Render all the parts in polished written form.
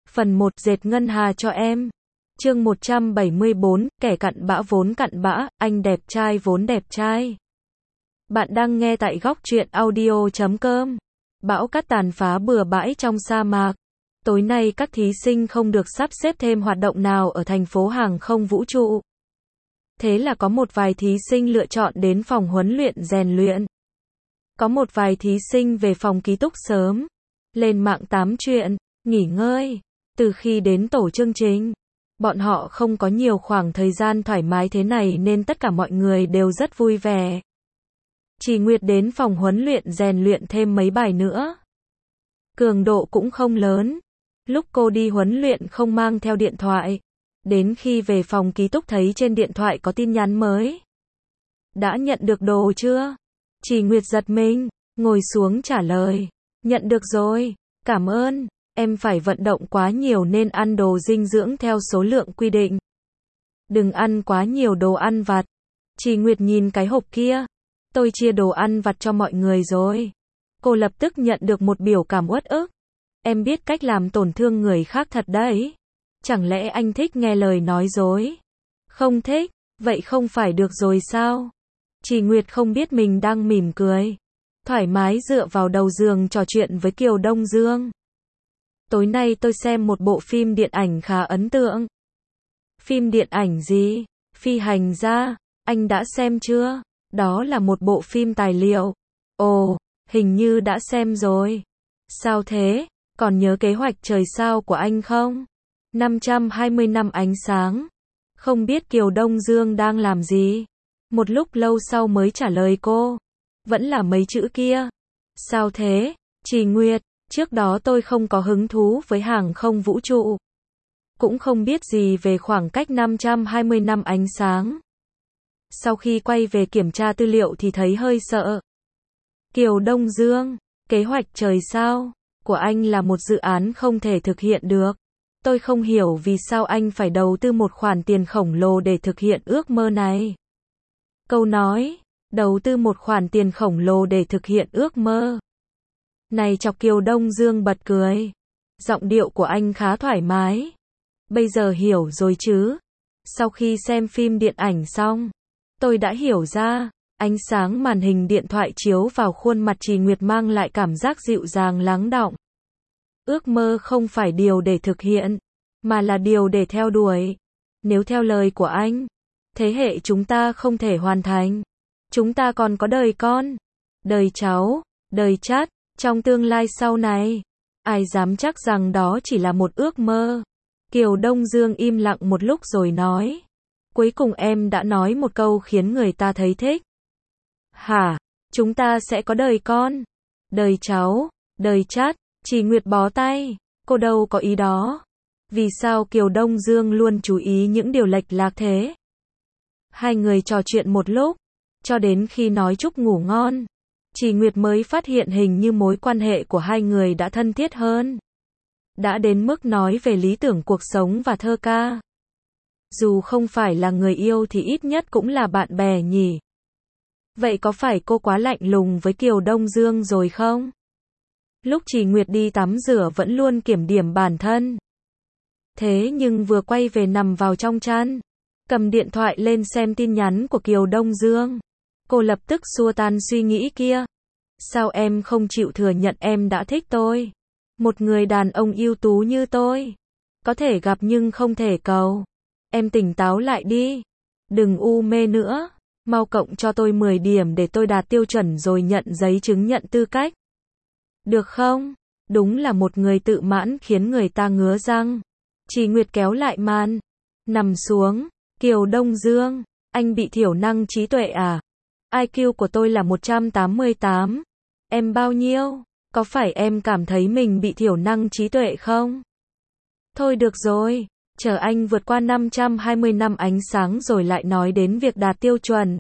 Phần 1 dệt ngân hà cho em. Chương 174, kẻ cặn bã vốn cặn bã, anh đẹp trai vốn đẹp trai. Bạn đang nghe tại góc truyện audio.com. Bão cát tàn phá bừa bãi trong sa mạc. Tối nay các thí sinh không được sắp xếp thêm hoạt động nào ở thành phố hàng không vũ trụ. Thế là có một vài thí sinh lựa chọn đến phòng huấn luyện rèn luyện. Có một vài thí sinh về phòng ký túc sớm. Lên mạng tám chuyện, nghỉ ngơi. Từ khi đến tổ chương trình, bọn họ không có nhiều khoảng thời gian thoải mái thế này nên tất cả mọi người đều rất vui vẻ. Chỉ Nguyệt đến phòng huấn luyện rèn luyện thêm mấy bài nữa. Cường độ cũng không lớn. Lúc cô đi huấn luyện không mang theo điện thoại. Đến khi về phòng ký túc thấy trên điện thoại có tin nhắn mới. Đã nhận được đồ chưa? Chỉ Nguyệt giật mình, ngồi xuống trả lời. Nhận được rồi, cảm ơn. Em phải vận động quá nhiều nên ăn đồ dinh dưỡng theo số lượng quy định. Đừng ăn quá nhiều đồ ăn vặt. Chỉ Nguyệt nhìn cái hộp kia. Tôi chia đồ ăn vặt cho mọi người rồi. Cô lập tức nhận được một biểu cảm uất ức. Em biết cách làm tổn thương người khác thật đấy. Chẳng lẽ anh thích nghe lời nói dối? Không thích, vậy không phải được rồi sao? Chỉ Nguyệt không biết mình đang mỉm cười. Thoải mái dựa vào đầu giường trò chuyện với Kiều Đông Dương. Tối nay tôi xem một bộ phim điện ảnh khá ấn tượng. Phim điện ảnh gì? Phi hành gia, anh đã xem chưa? Đó là một bộ phim tài liệu. Ồ, hình như đã xem rồi. Sao thế? Còn nhớ kế hoạch trời sao của anh không? 520 năm ánh sáng. Không biết Kiều Đông Dương đang làm gì? Một lúc lâu sau mới trả lời cô. Vẫn là mấy chữ kia. Sao thế? Chỉ Nguyệt, trước đó tôi không có hứng thú với hàng không vũ trụ. Cũng không biết gì về khoảng cách 520 năm ánh sáng. Sau khi quay về kiểm tra tư liệu thì thấy hơi sợ. Kiều Đông Dương, kế hoạch trời sao của anh là một dự án không thể thực hiện được. Tôi không hiểu vì sao anh phải đầu tư một khoản tiền khổng lồ để thực hiện ước mơ này. Câu nói, đầu tư một khoản tiền khổng lồ để thực hiện ước mơ. Này chọc Kiều Đông Dương bật cười. Giọng điệu của anh khá thoải mái. Bây giờ hiểu rồi chứ. Sau khi xem phim điện ảnh xong, tôi đã hiểu ra. Ánh sáng màn hình điện thoại chiếu vào khuôn mặt Chỉ Nguyệt mang lại cảm giác dịu dàng lắng đọng. Ước mơ không phải điều để thực hiện, mà là điều để theo đuổi. Nếu theo lời của anh, thế hệ chúng ta không thể hoàn thành. Chúng ta còn có đời con, đời cháu, đời chắt, trong tương lai sau này. Ai dám chắc rằng đó chỉ là một ước mơ. Kiều Đông Dương im lặng một lúc rồi nói. Cuối cùng em đã nói một câu khiến người ta thấy thích. Hả? Chúng ta sẽ có đời con, đời cháu, đời chắt. Chỉ Nguyệt bó tay. Cô đâu có ý đó. Vì sao Kiều Đông Dương luôn chú ý những điều lệch lạc thế? Hai người trò chuyện một lúc, cho đến khi nói chúc ngủ ngon. Chỉ Nguyệt mới phát hiện hình như mối quan hệ của hai người đã thân thiết hơn. Đã đến mức nói về lý tưởng cuộc sống và thơ ca. Dù không phải là người yêu thì ít nhất cũng là bạn bè nhỉ. Vậy có phải cô quá lạnh lùng với Kiều Đông Dương rồi không? Lúc Chỉ Nguyệt đi tắm rửa vẫn luôn kiểm điểm bản thân. Thế nhưng vừa quay về nằm vào trong chăn, cầm điện thoại lên xem tin nhắn của Kiều Đông Dương. Cô lập tức xua tan suy nghĩ kia. Sao em không chịu thừa nhận em đã thích tôi? Một người đàn ông ưu tú như tôi. Có thể gặp nhưng không thể cầu. Em tỉnh táo lại đi. Đừng u mê nữa. Mau cộng cho tôi 10 điểm để tôi đạt tiêu chuẩn rồi nhận giấy chứng nhận tư cách. Được không? Đúng là một người tự mãn khiến người ta ngứa răng. Chỉ Nguyệt kéo lại màn. Nằm xuống. Kiều Đông Dương, anh bị thiểu năng trí tuệ à? IQ của tôi là 188. Em bao nhiêu? Có phải em cảm thấy mình bị thiểu năng trí tuệ không? Thôi được rồi, chờ anh vượt qua 520 năm ánh sáng rồi lại nói đến việc đạt tiêu chuẩn.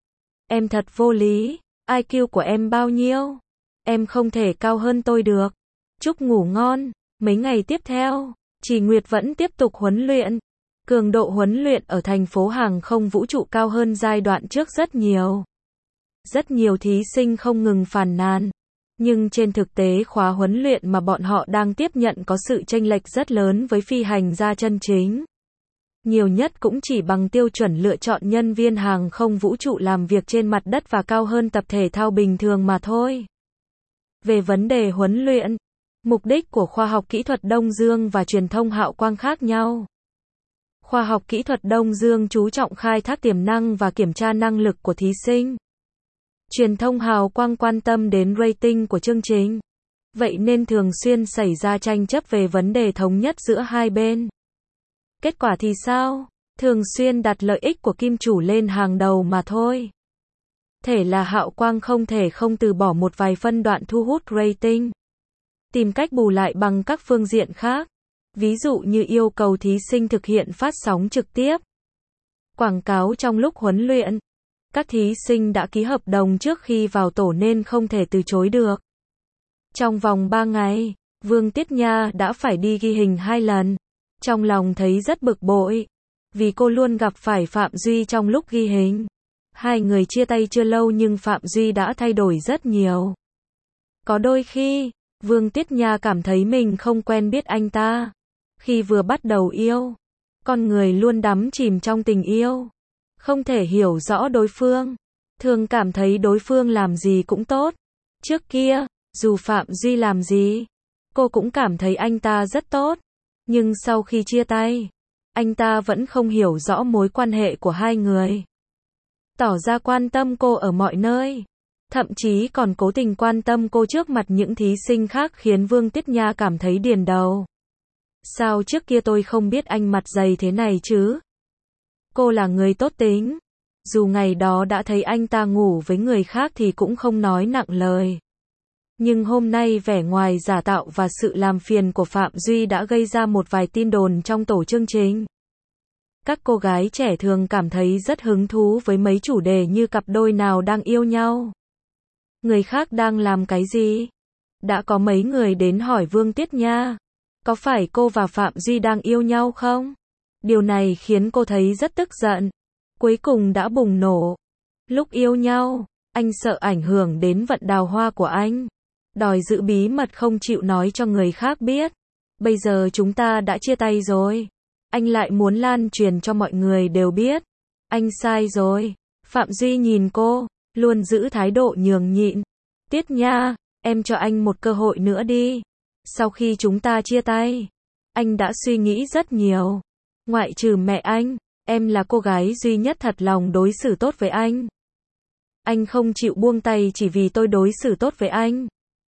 Em thật vô lý. IQ của em bao nhiêu? Em không thể cao hơn tôi được. Chúc ngủ ngon. Mấy ngày tiếp theo, Chỉ Nguyệt vẫn tiếp tục huấn luyện. Cường độ huấn luyện ở thành phố hàng không vũ trụ cao hơn giai đoạn trước rất nhiều. Rất nhiều thí sinh không ngừng phàn nàn. Nhưng trên thực tế khóa huấn luyện mà bọn họ đang tiếp nhận có sự chênh lệch rất lớn với phi hành gia chân chính. Nhiều nhất cũng chỉ bằng tiêu chuẩn lựa chọn nhân viên hàng không vũ trụ làm việc trên mặt đất và cao hơn tập thể thao bình thường mà thôi. Về vấn đề huấn luyện, mục đích của khoa học kỹ thuật Đông Dương và truyền thông Hạo Quang khác nhau. Khoa học kỹ thuật Đông Dương chú trọng khai thác tiềm năng và kiểm tra năng lực của thí sinh. Truyền thông Hạo Quang quan tâm đến rating của chương trình. Vậy nên thường xuyên xảy ra tranh chấp về vấn đề thống nhất giữa hai bên. Kết quả thì sao? Thường xuyên đặt lợi ích của kim chủ lên hàng đầu mà thôi. Thể là Hạo Quang không thể không từ bỏ một vài phân đoạn thu hút rating. Tìm cách bù lại bằng các phương diện khác. Ví dụ như yêu cầu thí sinh thực hiện phát sóng trực tiếp. Quảng cáo trong lúc huấn luyện. Các thí sinh đã ký hợp đồng trước khi vào tổ nên không thể từ chối được. Trong vòng 3 ngày, Vương Tiết Nha đã phải đi ghi hình 2 lần. Trong lòng thấy rất bực bội. Vì cô luôn gặp phải Phạm Duy trong lúc ghi hình. Hai người chia tay chưa lâu nhưng Phạm Duy đã thay đổi rất nhiều. Có đôi khi, Vương Tiết Nha cảm thấy mình không quen biết anh ta. Khi vừa bắt đầu yêu, con người luôn đắm chìm trong tình yêu. Không thể hiểu rõ đối phương. Thường cảm thấy đối phương làm gì cũng tốt. Trước kia, dù Phạm Duy làm gì, cô cũng cảm thấy anh ta rất tốt. Nhưng sau khi chia tay, anh ta vẫn không hiểu rõ mối quan hệ của hai người. Tỏ ra quan tâm cô ở mọi nơi. Thậm chí còn cố tình quan tâm cô trước mặt những thí sinh khác khiến Vương Tiết Nha cảm thấy điền đầu. Sao trước kia tôi không biết anh mặt dày thế này chứ? Cô là người tốt tính. Dù ngày đó đã thấy anh ta ngủ với người khác thì cũng không nói nặng lời. Nhưng hôm nay vẻ ngoài giả tạo và sự làm phiền của Phạm Duy đã gây ra một vài tin đồn trong tổ chương trình. Các cô gái trẻ thường cảm thấy rất hứng thú với mấy chủ đề như cặp đôi nào đang yêu nhau. Người khác đang làm cái gì? Đã có mấy người đến hỏi Vương Tiết Nha. Có phải cô và Phạm Duy đang yêu nhau không? Điều này khiến cô thấy rất tức giận. Cuối cùng đã bùng nổ. Lúc yêu nhau, anh sợ ảnh hưởng đến vận đào hoa của anh. Đòi giữ bí mật không chịu nói cho người khác biết. Bây giờ chúng ta đã chia tay rồi. Anh lại muốn lan truyền cho mọi người đều biết. Anh sai rồi. Phạm Duy nhìn cô, luôn giữ thái độ nhường nhịn. Tiết Nha, em cho anh một cơ hội nữa đi. Sau khi chúng ta chia tay, anh đã suy nghĩ rất nhiều. Ngoại trừ mẹ anh, em là cô gái duy nhất thật lòng đối xử tốt với anh. Anh không chịu buông tay chỉ vì tôi đối xử tốt với anh.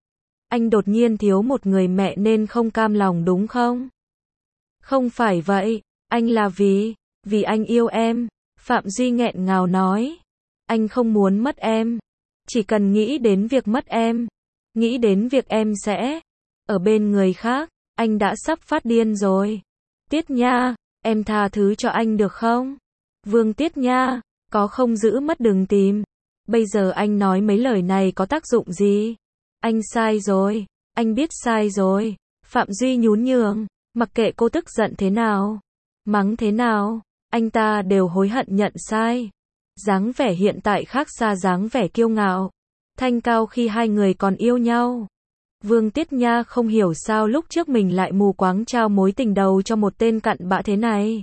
Anh đột nhiên thiếu một người mẹ nên không cam lòng đúng không? Không phải vậy, anh là vì anh yêu em. Phạm Duy nghẹn ngào nói. Anh không muốn mất em. Chỉ cần nghĩ đến việc mất em, nghĩ đến việc em sẽ ở bên người khác, anh đã sắp phát điên rồi. Tiết Nha, em tha thứ cho anh được không? Vương Tiết Nha, có không giữ mất đừng tìm. Bây giờ anh nói mấy lời này có tác dụng gì? Anh sai rồi, anh biết sai rồi. Phạm Duy nhún nhường, mặc kệ cô tức giận thế nào, mắng thế nào, anh ta đều hối hận nhận sai. Dáng vẻ hiện tại khác xa dáng vẻ kiêu ngạo, thanh cao khi hai người còn yêu nhau. Vương Tiết Nha không hiểu sao lúc trước mình lại mù quáng trao mối tình đầu cho một tên cặn bã thế này.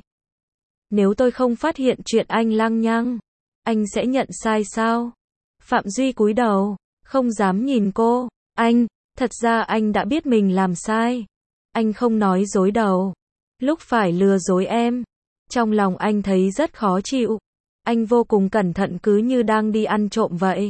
Nếu tôi không phát hiện chuyện anh lăng nhăng, anh sẽ nhận sai sao? Phạm Duy cúi đầu, không dám nhìn cô. Anh, thật ra anh đã biết mình làm sai. Anh không nói dối đâu. Lúc phải lừa dối em, trong lòng anh thấy rất khó chịu. Anh vô cùng cẩn thận cứ như đang đi ăn trộm vậy.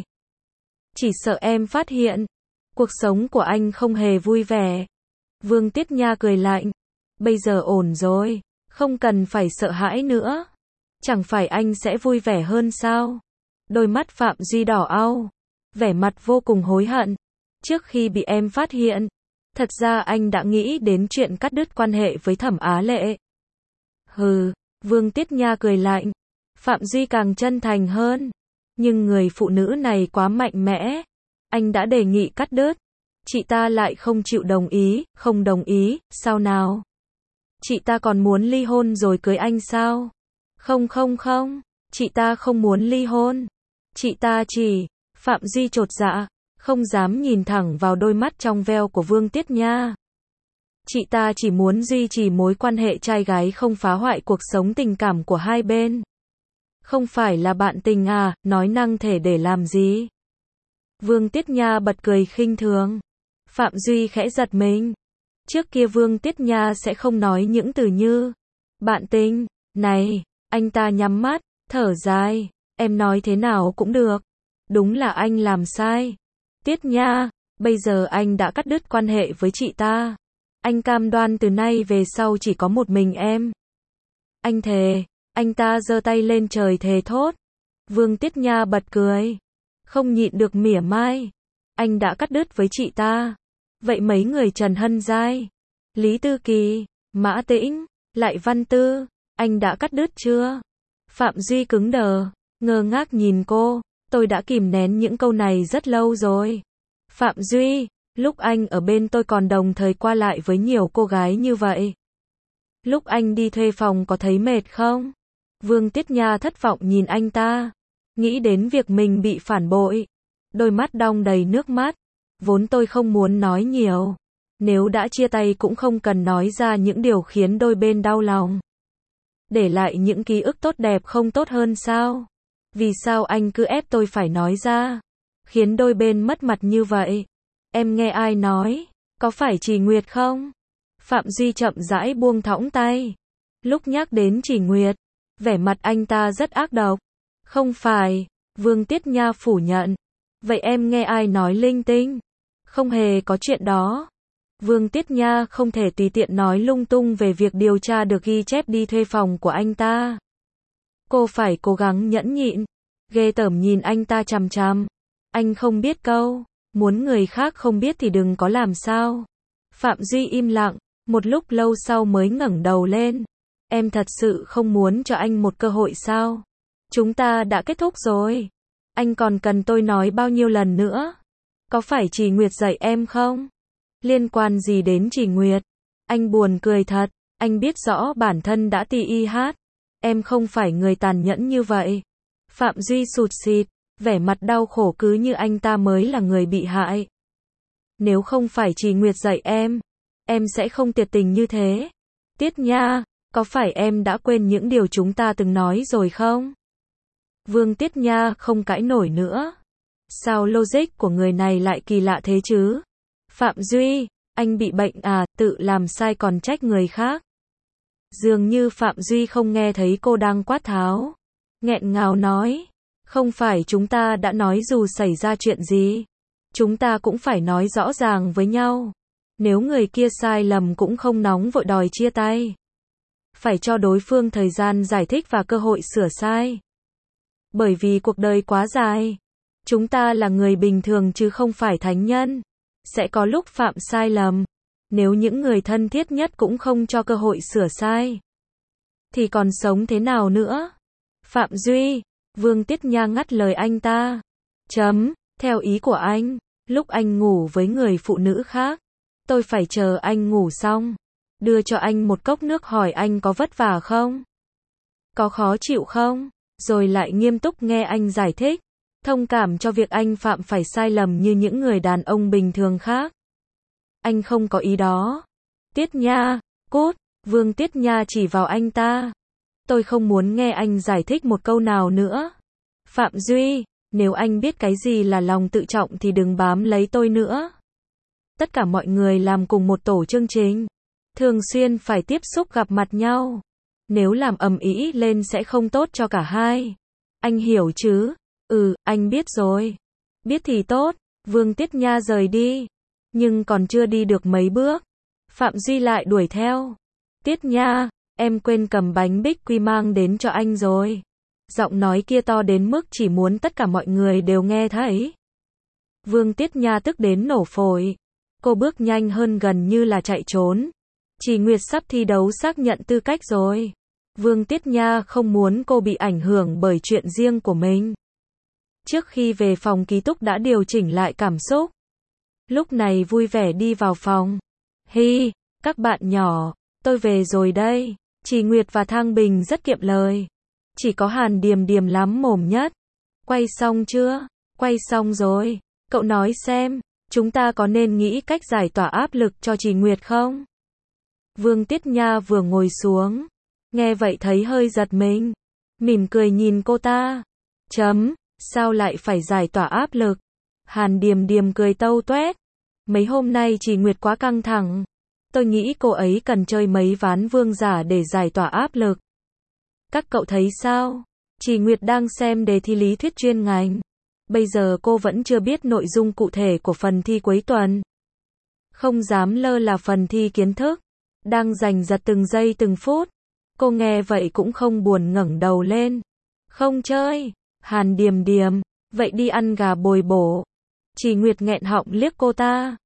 Chỉ sợ em phát hiện, cuộc sống của anh không hề vui vẻ. Vương Tiết Nha cười lạnh. Bây giờ ổn rồi, không cần phải sợ hãi nữa. Chẳng phải anh sẽ vui vẻ hơn sao? Đôi mắt Phạm Duy đỏ au, vẻ mặt vô cùng hối hận. Trước khi bị em phát hiện, thật ra anh đã nghĩ đến chuyện cắt đứt quan hệ với Thẩm Á Lệ. Hừ, Vương Tiết Nha cười lạnh. Phạm Duy càng chân thành hơn. Nhưng người phụ nữ này quá mạnh mẽ. Anh đã đề nghị cắt đứt. Chị ta lại không chịu đồng ý, không đồng ý, sao nào? Chị ta còn muốn ly hôn rồi cưới anh sao? Không không không, chị ta không muốn ly hôn. Chị ta chỉ, Phạm Duy chột dạ. không dám nhìn thẳng vào đôi mắt trong veo của Vương Tiết Nha. Chị ta chỉ muốn duy trì mối quan hệ trai gái không phá hoại cuộc sống tình cảm của hai bên. Không phải là bạn tình à, nói năng thể để làm gì? Vương Tiết Nha bật cười khinh thường. Phạm Duy khẽ giật mình. Trước kia Vương Tiết Nha sẽ không nói những từ như bạn tình. Này, anh ta nhắm mắt, thở dài. Em nói thế nào cũng được. Đúng là anh làm sai. Tiết Nha, bây giờ anh đã cắt đứt quan hệ với chị ta. Anh cam đoan từ nay về sau chỉ có một mình em. Anh thề. Anh ta giơ tay lên trời thề thốt. Vương Tiết Nha bật cười. Không nhịn được mỉa mai. Anh đã cắt đứt với chị ta. Vậy mấy người Trần Hân Giai, Lý Tư Kỳ, Mã Tĩnh, Lại Văn Tư, anh đã cắt đứt chưa? Phạm Duy cứng đờ, ngơ ngác nhìn cô. Tôi đã kìm nén những câu này rất lâu rồi. Phạm Duy, lúc anh ở bên tôi còn đồng thời qua lại với nhiều cô gái như vậy. Lúc anh đi thuê phòng có thấy mệt không? Vương Tiết Nha thất vọng nhìn anh ta. Nghĩ đến việc mình bị phản bội. Đôi mắt đong đầy nước mắt. Vốn tôi không muốn nói nhiều. Nếu đã chia tay cũng không cần nói ra những điều khiến đôi bên đau lòng. Để lại những ký ức tốt đẹp không tốt hơn sao? Vì sao anh cứ ép tôi phải nói ra? Khiến đôi bên mất mặt như vậy. Em nghe ai nói? Có phải Trì Nguyệt không? Phạm Duy chậm rãi buông thõng tay. Lúc nhắc đến Trì Nguyệt, vẻ mặt anh ta rất ác độc. Không phải, Vương Tiết Nha phủ nhận. Vậy em nghe ai nói linh tinh? Không hề có chuyện đó. Vương Tiết Nha không thể tùy tiện nói lung tung về việc điều tra được ghi chép đi thuê phòng của anh ta. Cô phải cố gắng nhẫn nhịn. Ghê tởm nhìn anh ta chằm chằm. Anh không biết câu. Muốn người khác không biết thì đừng có làm sao. Phạm Duy im lặng. Một lúc lâu sau mới ngẩng đầu lên. Em thật sự không muốn cho anh một cơ hội sao? Chúng ta đã kết thúc rồi. Anh còn cần tôi nói bao nhiêu lần nữa? Có phải Trì Nguyệt dạy em không? Liên quan gì đến Trì Nguyệt? Anh buồn cười thật. Anh biết rõ bản thân đã TIH. Em không phải người tàn nhẫn như vậy. Phạm Duy sụt sịt. Vẻ mặt đau khổ cứ như anh ta mới là người bị hại. Nếu không phải Trì Nguyệt dạy em sẽ không tuyệt tình như thế. Tiết Nha, có phải em đã quên những điều chúng ta từng nói rồi không? Vương Tiết Nha không cãi nổi nữa. Sao logic của người này lại kỳ lạ thế chứ? Phạm Duy, anh bị bệnh à, tự làm sai còn trách người khác. Dường như Phạm Duy không nghe thấy cô đang quát tháo. Nghẹn ngào nói, không phải chúng ta đã nói dù xảy ra chuyện gì, chúng ta cũng phải nói rõ ràng với nhau. Nếu người kia sai lầm cũng không nóng vội đòi chia tay. Phải cho đối phương thời gian giải thích và cơ hội sửa sai. Bởi vì cuộc đời quá dài. Chúng ta là người bình thường chứ không phải thánh nhân. Sẽ có lúc phạm sai lầm. Nếu những người thân thiết nhất cũng không cho cơ hội sửa sai, thì còn sống thế nào nữa? Phạm Duy, Vương Tiết Nha ngắt lời anh ta. Theo ý của anh, lúc anh ngủ với người phụ nữ khác, tôi phải chờ anh ngủ xong, đưa cho anh một cốc nước hỏi anh có vất vả không? Có khó chịu không? Rồi lại nghiêm túc nghe anh giải thích, thông cảm cho việc anh phạm phải sai lầm như những người đàn ông bình thường khác. Anh không có ý đó. Tiết Nha, cút, Vương Tiết Nha chỉ vào anh ta. Tôi không muốn nghe anh giải thích một câu nào nữa. Phạm Duy, nếu anh biết cái gì là lòng tự trọng thì đừng bám lấy tôi nữa. Tất cả mọi người làm cùng một tổ chương trình, thường xuyên phải tiếp xúc gặp mặt nhau. Nếu làm ầm ĩ lên sẽ không tốt cho cả hai. Anh hiểu chứ? Anh biết rồi. Biết thì tốt. Vương Tiết Nha rời đi. Nhưng còn chưa đi được mấy bước, Phạm Duy lại đuổi theo. Tiết Nha, em quên cầm bánh bích quy mang đến cho anh rồi. Giọng nói kia to đến mức chỉ muốn tất cả mọi người đều nghe thấy. Vương Tiết Nha tức đến nổ phổi. Cô bước nhanh hơn gần như là chạy trốn. Trì Nguyệt sắp thi đấu xác nhận tư cách rồi. Vương Tiết Nha không muốn cô bị ảnh hưởng bởi chuyện riêng của mình. Trước khi về phòng ký túc đã điều chỉnh lại cảm xúc. Lúc này vui vẻ đi vào phòng. Hi, các bạn nhỏ, tôi về rồi đây. Trì Nguyệt và Thang Bình rất kiệm lời. Chỉ có Hàn Điềm Điềm lắm mồm nhất. Quay xong chưa? Quay xong rồi. Cậu nói xem, chúng ta có nên nghĩ cách giải tỏa áp lực cho Trì Nguyệt không? Vương Tiết Nha vừa ngồi xuống, nghe vậy thấy hơi giật mình, mỉm cười nhìn cô ta. Sao lại phải giải tỏa áp lực? Hàn Điềm Điềm cười tâu tuét. Mấy hôm nay Trì Nguyệt quá căng thẳng. Tôi nghĩ cô ấy cần chơi mấy ván vương giả để giải tỏa áp lực. Các cậu thấy sao? Trì Nguyệt đang xem đề thi lý thuyết chuyên ngành. Bây giờ cô vẫn chưa biết nội dung cụ thể của phần thi cuối tuần. Không dám lơ là phần thi kiến thức. Đang giành giật từng giây từng phút. Cô nghe vậy cũng không buồn ngẩng đầu lên. Không chơi. Hàn Điềm Điềm, vậy đi ăn gà bồi bổ. Trì Nguyệt nghẹn họng liếc cô ta.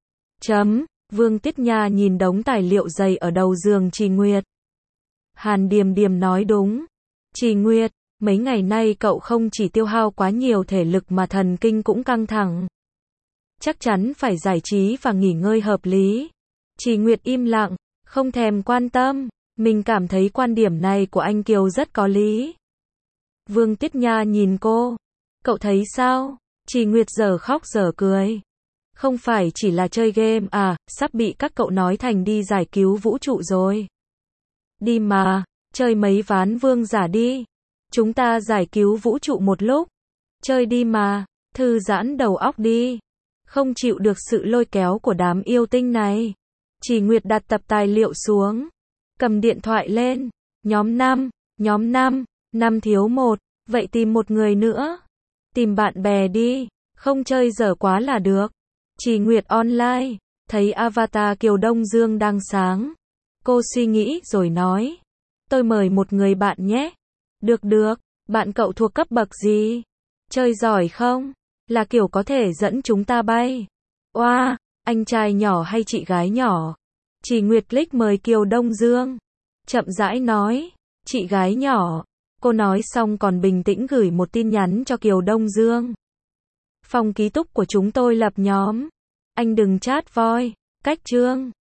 Vương Tiết Nha nhìn đống tài liệu dày ở đầu giường Trì Nguyệt. Hàn Điềm Điềm nói đúng. Trì Nguyệt, mấy ngày nay cậu không chỉ tiêu hao quá nhiều thể lực mà thần kinh cũng căng thẳng. Chắc chắn phải giải trí và nghỉ ngơi hợp lý. Trì Nguyệt im lặng, không thèm quan tâm. Mình cảm thấy quan điểm này của anh Kiều rất có lý. Vương Tiết Nha nhìn cô. Cậu thấy sao? Trì Nguyệt giờ khóc giờ cười. Không phải chỉ là chơi game à, sắp bị các cậu nói thành đi giải cứu vũ trụ rồi. Đi mà, chơi mấy ván vương giả đi. Chúng ta giải cứu vũ trụ một lúc. Chơi đi mà, thư giãn đầu óc đi. Không chịu được sự lôi kéo của đám yêu tinh này. Trì Nguyệt đặt tập tài liệu xuống. Cầm điện thoại lên. Nhóm 5, 5 thiếu 1. Vậy tìm một người nữa. Tìm bạn bè đi. Không chơi dở quá là được. Trì Nguyệt online. Thấy avatar Kiều Đông Dương đang sáng. Cô suy nghĩ rồi nói. Tôi mời một người bạn nhé. Được. Bạn cậu thuộc cấp bậc gì? Chơi giỏi không? Là kiểu có thể dẫn chúng ta bay. Oa, anh trai nhỏ hay chị gái nhỏ? Trì Nguyệt click mời Kiều Đông Dương. Chậm rãi nói. Chị gái nhỏ. Cô nói xong còn bình tĩnh gửi một tin nhắn cho Kiều Đông Dương. Phòng ký túc của chúng tôi lập nhóm. Anh đừng chat voi. Cách chương.